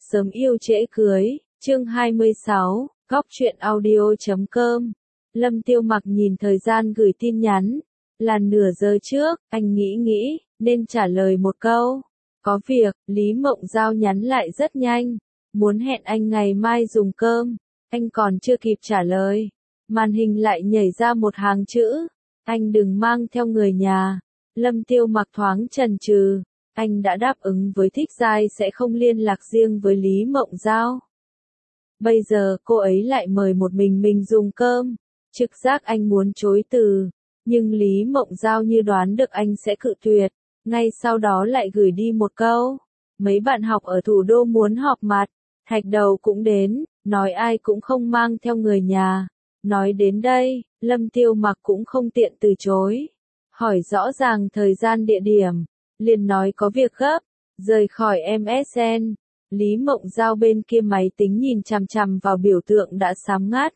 Sớm yêu trễ cưới, chương 26, góc truyện audio.com. Lâm Tiêu Mặc nhìn thời gian gửi tin nhắn, là nửa giờ trước, anh nghĩ, nên trả lời một câu. Có việc, Lý Mộng Giao nhắn lại rất nhanh, muốn hẹn anh ngày mai dùng cơm, anh còn chưa kịp trả lời. Màn hình lại nhảy ra một hàng chữ, anh đừng mang theo người nhà. Lâm Tiêu Mặc thoáng chần chừ. Anh đã đáp ứng với Thích Giai sẽ không liên lạc riêng với Lý Mộng Giao. Bây giờ cô ấy lại mời một mình dùng cơm. Trực giác anh muốn chối từ, nhưng Lý Mộng Giao như đoán được anh sẽ cự tuyệt. Ngay sau đó lại gửi đi một câu. Mấy bạn học ở thủ đô muốn họp mặt, Thạch Đầu cũng đến, nói ai cũng không mang theo người nhà. Nói đến đây, Lâm Tiêu Mặc cũng không tiện từ chối. Hỏi rõ ràng thời gian địa điểm. Liền nói có việc gấp, rời khỏi MSN. Lý Mộng Giao bên kia máy tính nhìn chằm chằm vào biểu tượng đã xám ngắt.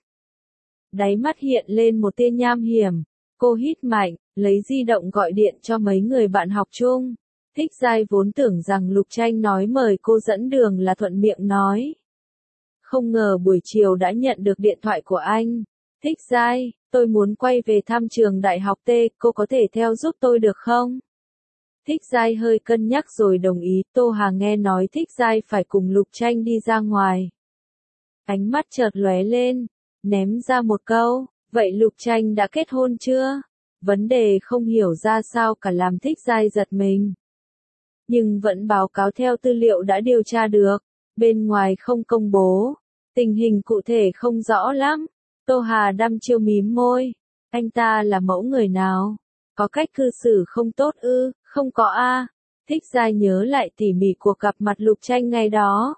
Đáy mắt hiện lên một tia nham hiểm. Cô hít mạnh, lấy di động gọi điện cho mấy người bạn học chung. Thích Giai vốn tưởng rằng Lục Tranh nói mời cô dẫn đường là thuận miệng nói. Không ngờ buổi chiều đã nhận được điện thoại của anh. Thích Giai, tôi muốn quay về thăm trường đại học T, cô có thể theo giúp tôi được không? Thích Giai hơi cân nhắc rồi đồng ý. Tô Hà nghe nói Thích Giai phải cùng Lục Tranh đi ra ngoài. Ánh mắt chợt lóe lên, ném ra một câu, vậy Lục Tranh đã kết hôn chưa? Vấn đề không hiểu ra sao cả làm Thích Giai giật mình. Nhưng vẫn báo cáo theo tư liệu đã điều tra được, bên ngoài không công bố, tình hình cụ thể không rõ lắm. Tô Hà đăm chiêu mím môi, anh ta là mẫu người nào? Có cách cư xử không tốt ư? Không có a. Thích Giai nhớ lại tỉ mỉ cuộc gặp mặt Lục Tranh ngày đó.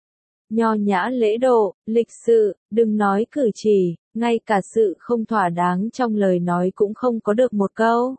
Nho nhã lễ độ, lịch sự, đừng nói cử chỉ, ngay cả sự không thỏa đáng trong lời nói cũng không có được một câu.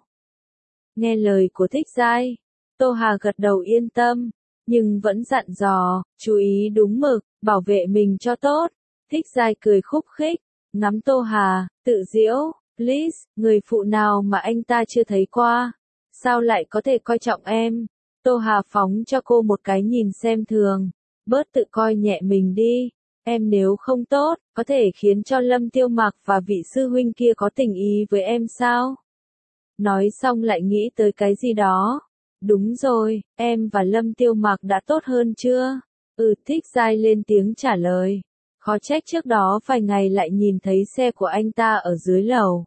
Nghe lời của Thích Giai, Tô Hà gật đầu yên tâm, nhưng vẫn dặn dò, chú ý đúng mực, bảo vệ mình cho tốt. Thích Giai cười khúc khích, ngắm Tô Hà, tự giễu, please, người phụ nào mà anh ta chưa thấy qua. Sao lại có thể coi trọng em? Tô Hà phóng cho cô một cái nhìn xem thường. Bớt tự coi nhẹ mình đi. Em nếu không tốt, có thể khiến cho Lâm Tiêu Mặc và vị sư huynh kia có tình ý với em sao? Nói xong lại nghĩ tới cái gì đó. Đúng rồi, em và Lâm Tiêu Mặc đã tốt hơn chưa? Thích Giai lên tiếng trả lời. Khó trách trước đó vài ngày lại nhìn thấy xe của anh ta ở dưới lầu.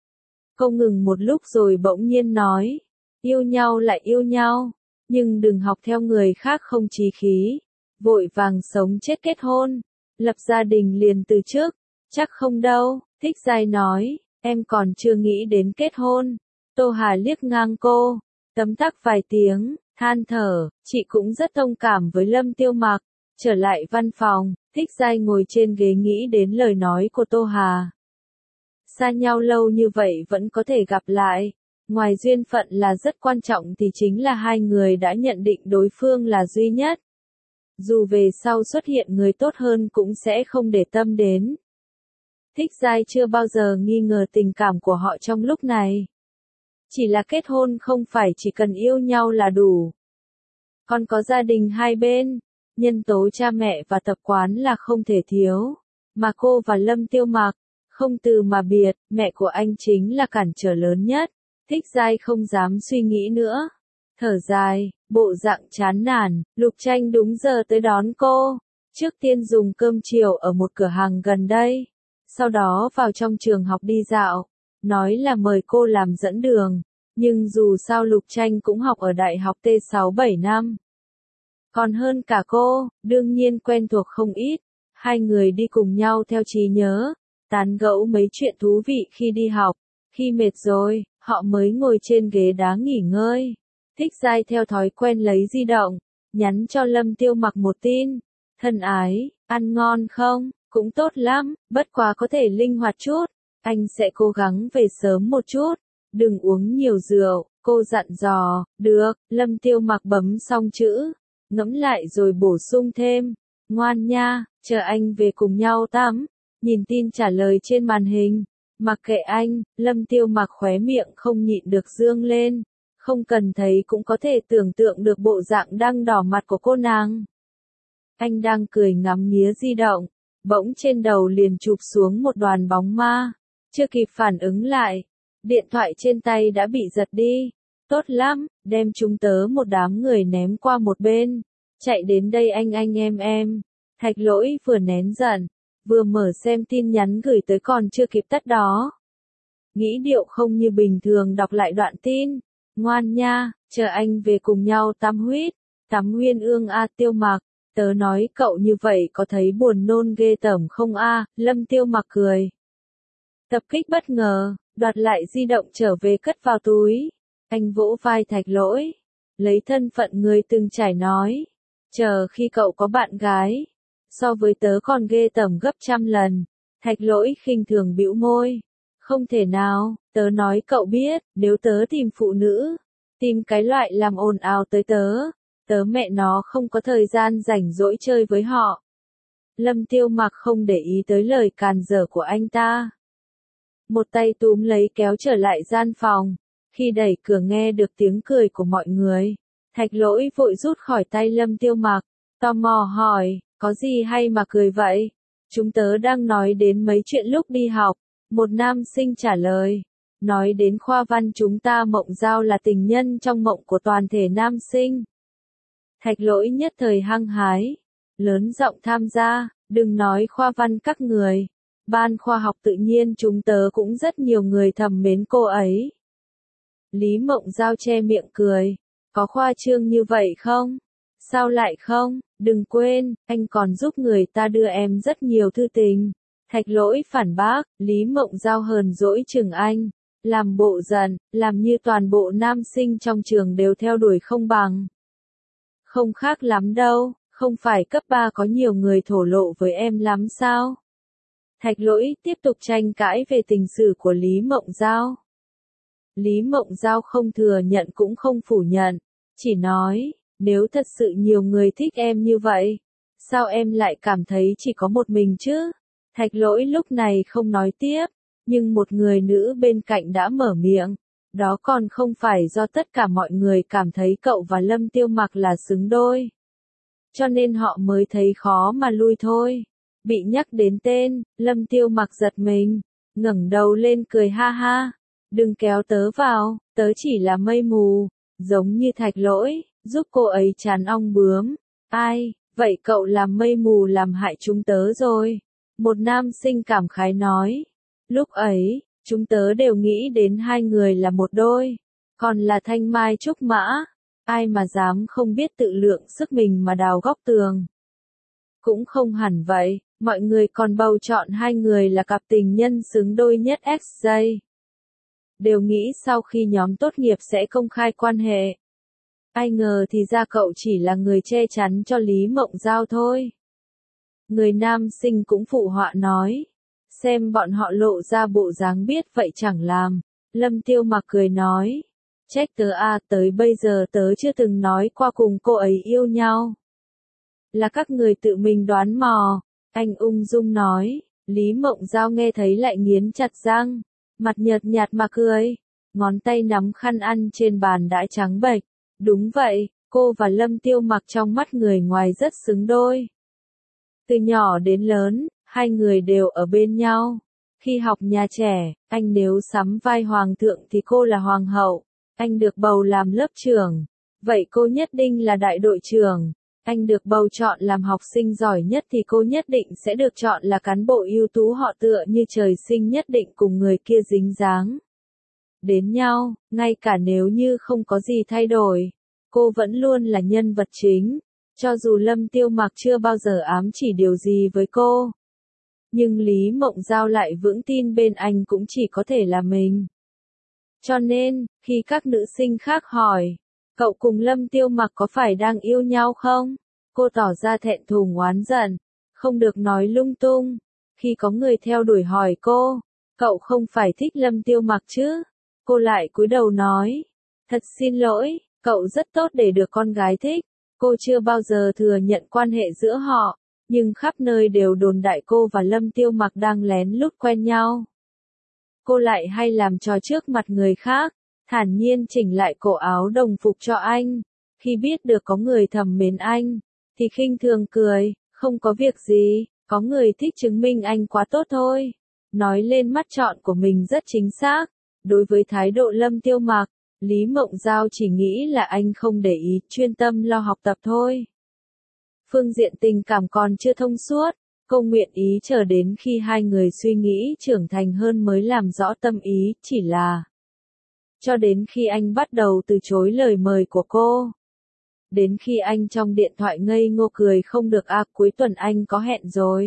Cô ngừng một lúc rồi bỗng nhiên nói. Yêu nhau lại yêu nhau, nhưng đừng học theo người khác không chí khí, vội vàng sống chết kết hôn, lập gia đình liền từ trước, chắc không đâu. Thích Giai nói, em còn chưa nghĩ đến kết hôn. Tô Hà liếc ngang cô, tấm tắc vài tiếng, than thở, chị cũng rất thông cảm với Lâm Tiêu Mặc. Trở lại văn phòng, Thích Giai ngồi trên ghế nghĩ đến lời nói của Tô Hà. Xa nhau lâu như vậy vẫn có thể gặp lại. Ngoài duyên phận là rất quan trọng thì chính là hai người đã nhận định đối phương là duy nhất. Dù về sau xuất hiện người tốt hơn cũng sẽ không để tâm đến. Thích Giai chưa bao giờ nghi ngờ tình cảm của họ trong lúc này. Chỉ là kết hôn không phải chỉ cần yêu nhau là đủ. Còn có gia đình hai bên, nhân tố cha mẹ và tập quán là không thể thiếu. Mà cô và Lâm Tiêu Mặc, không từ mà biệt, mẹ của anh chính là cản trở lớn nhất. Thích Giai không dám suy nghĩ nữa. Thở dài, bộ dạng chán nản, Lục Tranh đúng giờ tới đón cô. Trước tiên dùng cơm chiều ở một cửa hàng gần đây. Sau đó vào trong trường học đi dạo. Nói là mời cô làm dẫn đường. Nhưng dù sao Lục Tranh cũng học ở đại học T6-7 năm. Còn hơn cả cô, đương nhiên quen thuộc không ít. Hai người đi cùng nhau theo trí nhớ. Tán gẫu mấy chuyện thú vị khi đi học. Khi mệt rồi, họ mới ngồi trên ghế đá nghỉ ngơi. Thích Giai theo thói quen lấy di động, nhắn cho Lâm Tiêu Mặc một tin. Thân ái, ăn ngon không? Cũng tốt lắm, bất quá có thể linh hoạt chút. Anh sẽ cố gắng về sớm một chút. Đừng uống nhiều rượu, cô dặn dò. Được, Lâm Tiêu Mặc bấm xong chữ. Ngẫm lại rồi bổ sung thêm. Ngoan nha, chờ anh về cùng nhau tắm. Nhìn tin trả lời trên màn hình. Mặc kệ anh, Lâm Tiêu Mặc khóe miệng không nhịn được dương lên. Không cần thấy cũng có thể tưởng tượng được bộ dạng đang đỏ mặt của cô nàng. Anh đang cười ngắm nghía di động, bỗng trên đầu liền chụp xuống một đoàn bóng ma. Chưa kịp phản ứng lại, điện thoại trên tay đã bị giật đi. Tốt lắm, đem chúng tớ một đám người ném qua một bên. Chạy đến đây anh em. Thạch Lỗi vừa nén giận, vừa mở xem tin nhắn gửi tới còn chưa kịp tắt đó. Nghĩ điệu không như bình thường đọc lại đoạn tin. Ngoan nha, chờ anh về cùng nhau tắm huyết. Tắm Nguyên Ương a Tiêu Mặc. Tớ nói cậu như vậy có thấy buồn nôn ghê tởm không a? Lâm Tiêu Mặc cười. Tập kích bất ngờ, đoạt lại di động trở về cất vào túi. Anh vỗ vai Thạch Lỗi, lấy thân phận người từng trải nói. Chờ khi cậu có bạn gái, so với tớ còn ghê tởm gấp trăm lần. Thạch Lỗi khinh thường bĩu môi. Không thể nào, tớ nói cậu biết, nếu tớ tìm phụ nữ, tìm cái loại làm ồn ào tới tớ mẹ nó không có thời gian rảnh rỗi chơi với họ. Lâm Tiêu Mặc không để ý tới lời càn dở của anh ta. Một tay túm lấy kéo trở lại gian phòng. Khi đẩy cửa nghe được tiếng cười của mọi người, Thạch Lỗi vội rút khỏi tay Lâm Tiêu Mặc, tò mò hỏi, có gì hay mà cười vậy? Chúng tớ đang nói đến mấy chuyện lúc đi học. Một nam sinh trả lời, nói đến khoa văn chúng ta Mộng Giao là tình nhân trong mộng của toàn thể nam sinh. Thạch Lỗi nhất thời hăng hái, lớn giọng tham gia, đừng nói khoa văn các người. Ban khoa học tự nhiên chúng tớ cũng rất nhiều người thầm mến cô ấy. Lý Mộng Giao che miệng cười, có khoa trương như vậy không? Sao lại không? Đừng quên, anh còn giúp người ta đưa em rất nhiều thư tình. Thạch Lỗi phản bác, Lý Mộng Giao hờn dỗi chừng anh, làm bộ giận, làm như toàn bộ nam sinh trong trường đều theo đuổi không bằng. Không khác lắm đâu, không phải cấp 3 có nhiều người thổ lộ với em lắm sao? Thạch Lỗi tiếp tục tranh cãi về tình sử của Lý Mộng Giao. Lý Mộng Giao không thừa nhận cũng không phủ nhận, chỉ nói, nếu thật sự nhiều người thích em như vậy, sao em lại cảm thấy chỉ có một mình chứ? Thạch Lỗi lúc này không nói tiếp, nhưng một người nữ bên cạnh đã mở miệng, đó còn không phải do tất cả mọi người cảm thấy cậu và Lâm Tiêu Mặc là xứng đôi. Cho nên họ mới thấy khó mà lui thôi. Bị nhắc đến tên, Lâm Tiêu Mặc giật mình, ngẩng đầu lên cười ha ha. Đừng kéo tớ vào, tớ chỉ là mây mù, giống như Thạch Lỗi, giúp cô ấy chán ong bướm. Ai, vậy cậu làm mây mù làm hại chúng tớ rồi. Một nam sinh cảm khái nói. Lúc ấy, chúng tớ đều nghĩ đến hai người là một đôi, còn là thanh mai trúc mã. Ai mà dám không biết tự lượng sức mình mà đào góc tường. Cũng không hẳn vậy, mọi người còn bầu chọn hai người là cặp tình nhân xứng đôi nhất XJ. Đều nghĩ sau khi nhóm tốt nghiệp sẽ công khai quan hệ. Ai ngờ thì ra cậu chỉ là người che chắn cho Lý Mộng Giao thôi. Người nam sinh cũng phụ họa nói. Xem bọn họ lộ ra bộ dáng biết vậy chẳng làm. Lâm Tiêu Mặc cười nói. Trách tớ a, tới bây giờ tớ chưa từng nói qua cùng cô ấy yêu nhau. Là các người tự mình đoán mò. Anh ung dung nói. Lý Mộng Giao nghe thấy lại nghiến chặt răng. Mặt nhợt nhạt mà cười. Ngón tay nắm khăn ăn trên bàn đã trắng bệch. Đúng vậy, cô và Lâm Tiêu Mặc trong mắt người ngoài rất xứng đôi. Từ nhỏ đến lớn, hai người đều ở bên nhau. Khi học nhà trẻ, anh nếu sắm vai hoàng thượng thì cô là hoàng hậu. Anh được bầu làm lớp trưởng. Vậy cô nhất định là đại đội trưởng. Anh được bầu chọn làm học sinh giỏi nhất thì cô nhất định sẽ được chọn là cán bộ ưu tú, họ tựa như trời sinh nhất định cùng người kia dính dáng đến nhau, ngay cả nếu như không có gì thay đổi. Cô vẫn luôn là nhân vật chính. Cho dù Lâm Tiêu Mặc chưa bao giờ ám chỉ điều gì với cô. Nhưng Lý Mộng Giao lại vững tin bên anh cũng chỉ có thể là mình. Cho nên, khi các nữ sinh khác hỏi, cậu cùng Lâm Tiêu Mặc có phải đang yêu nhau không? Cô tỏ ra thẹn thùng oán giận, không được nói lung tung. Khi có người theo đuổi hỏi cô, cậu không phải thích Lâm Tiêu Mặc chứ? Cô lại cúi đầu nói, thật xin lỗi, cậu rất tốt để được con gái thích. Cô chưa bao giờ thừa nhận quan hệ giữa họ, nhưng khắp nơi đều đồn đại cô và Lâm Tiêu Mặc đang lén lút quen nhau. Cô lại hay làm trò trước mặt người khác, thản nhiên chỉnh lại cổ áo đồng phục cho anh. Khi biết được có người thầm mến anh, thì khinh thường cười, không có việc gì, có người thích chứng minh anh quá tốt thôi. Nói lên mắt chọn của mình rất chính xác. Đối với thái độ Lâm Tiêu Mặc, Lý Mộng Giao chỉ nghĩ là anh không để ý, chuyên tâm lo học tập thôi. Phương diện tình cảm còn chưa thông suốt, cô nguyện ý chờ đến khi hai người suy nghĩ trưởng thành hơn mới làm rõ tâm ý, chỉ là cho đến khi anh bắt đầu từ chối lời mời của cô. Đến khi anh trong điện thoại ngây ngô cười không được cuối tuần anh có hẹn rồi.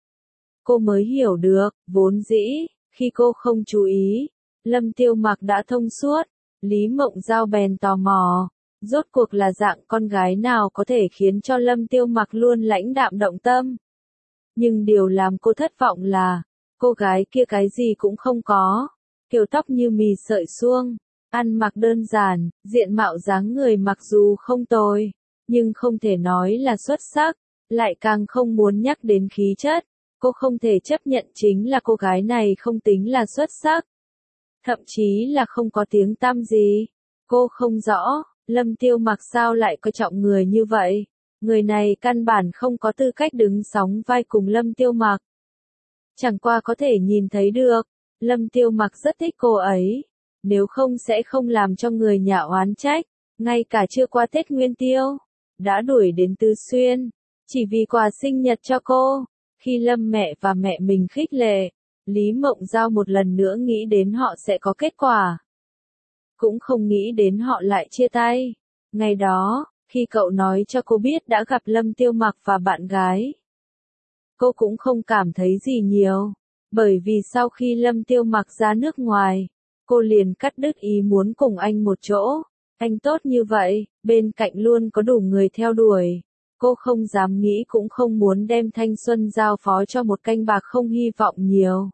Cô mới hiểu được, vốn dĩ, khi cô không chú ý, Lâm Tiêu Mặc đã thông suốt, Lý Mộng Giao bèn tò mò, rốt cuộc là dạng con gái nào có thể khiến cho Lâm Tiêu Mặc luôn lãnh đạm động tâm. Nhưng điều làm cô thất vọng là, cô gái kia cái gì cũng không có, kiểu tóc như mì sợi suông, ăn mặc đơn giản, diện mạo dáng người mặc dù không tồi, nhưng không thể nói là xuất sắc, lại càng không muốn nhắc đến khí chất. Cô không thể chấp nhận chính là cô gái này không tính là xuất sắc. Thậm chí là không có tiếng tăm gì. Cô không rõ, Lâm Tiêu Mặc sao lại coi trọng người như vậy. Người này căn bản không có tư cách đứng sóng vai cùng Lâm Tiêu Mặc. Chẳng qua có thể nhìn thấy được, Lâm Tiêu Mặc rất thích cô ấy. Nếu không sẽ không làm cho người nhà oán trách. Ngay cả chưa qua Tết Nguyên Tiêu, đã đuổi đến Tứ Xuyên, chỉ vì quà sinh nhật cho cô. Khi Lâm mẹ và mẹ mình khích lệ, Lý Mộng Giao một lần nữa nghĩ đến họ sẽ có kết quả. Cũng không nghĩ đến họ lại chia tay. Ngày đó, khi cậu nói cho cô biết đã gặp Lâm Tiêu Mặc và bạn gái, cô cũng không cảm thấy gì nhiều. Bởi vì sau khi Lâm Tiêu Mặc ra nước ngoài, cô liền cắt đứt ý muốn cùng anh một chỗ. Anh tốt như vậy, bên cạnh luôn có đủ người theo đuổi. Cô không dám nghĩ cũng không muốn đem thanh xuân giao phó cho một canh bạc không hy vọng nhiều.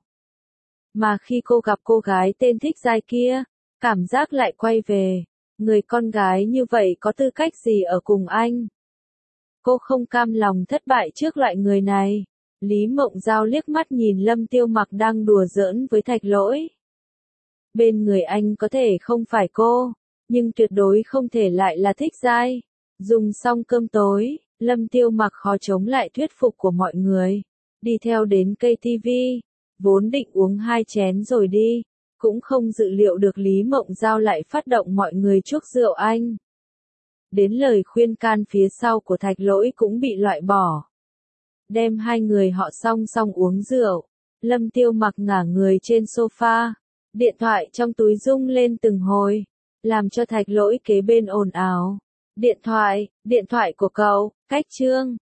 Mà khi cô gặp cô gái tên Thích Giai kia, cảm giác lại quay về. Người con gái như vậy có tư cách gì ở cùng anh? Cô không cam lòng thất bại trước loại người này. Lý Mộng Giao liếc mắt nhìn Lâm Tiêu Mặc đang đùa giỡn với Thạch Lỗi. Bên người anh có thể không phải cô, nhưng tuyệt đối không thể lại là Thích Giai. Dùng xong cơm tối, Lâm Tiêu Mặc khó chống lại thuyết phục của mọi người. Đi theo đến cây tivi, vốn định uống 2 chén rồi đi, cũng không dự liệu được Lý Mộng Giao lại phát động mọi người chuốc rượu anh. Đến lời khuyên can phía sau của Thạch Lỗi cũng bị loại bỏ. Đem hai người họ song song uống rượu, Lâm Tiêu Mặc ngả người trên sofa, điện thoại trong túi rung lên từng hồi, làm cho Thạch Lỗi kế bên ồn ào. Điện thoại của cậu, cách Trương.